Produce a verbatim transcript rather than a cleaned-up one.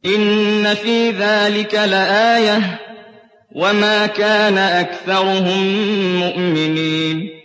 إِنَّ فِي ذَٰلِكَ لَآيَةً ۖ وَمَا كَانَ أَكْثَرُهُم مُّؤْمِنِينَ